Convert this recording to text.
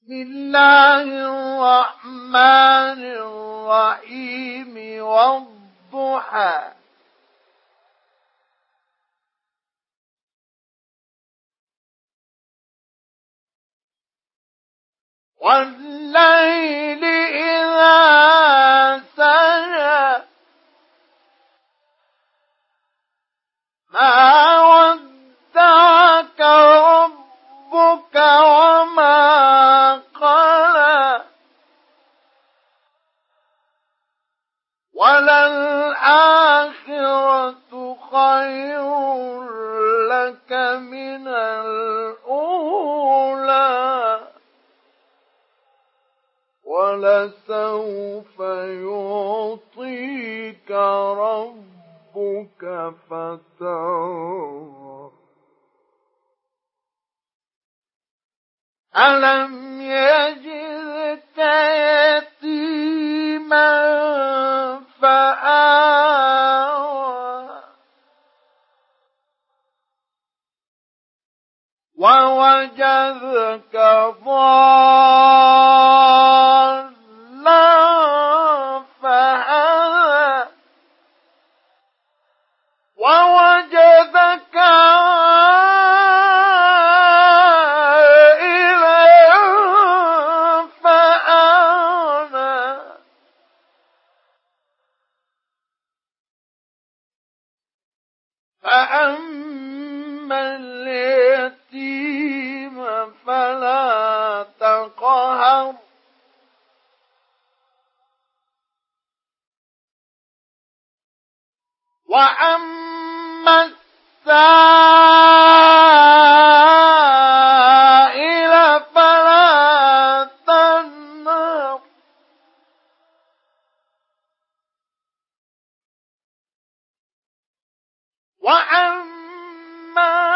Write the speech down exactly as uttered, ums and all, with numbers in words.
بسم الله الرحمن الرحيم والضحى والليل إذا سجى ما ودعك ربك وما قلى وللآخرة خير لك من الأولى ولسوف يعطيك ربك فترضى ألم يجدك يتيما فآوى ووجدك ضالا فهدى ووجدك فأما اليتيم فلا تقهر وأما السائل فلا تنهر وأما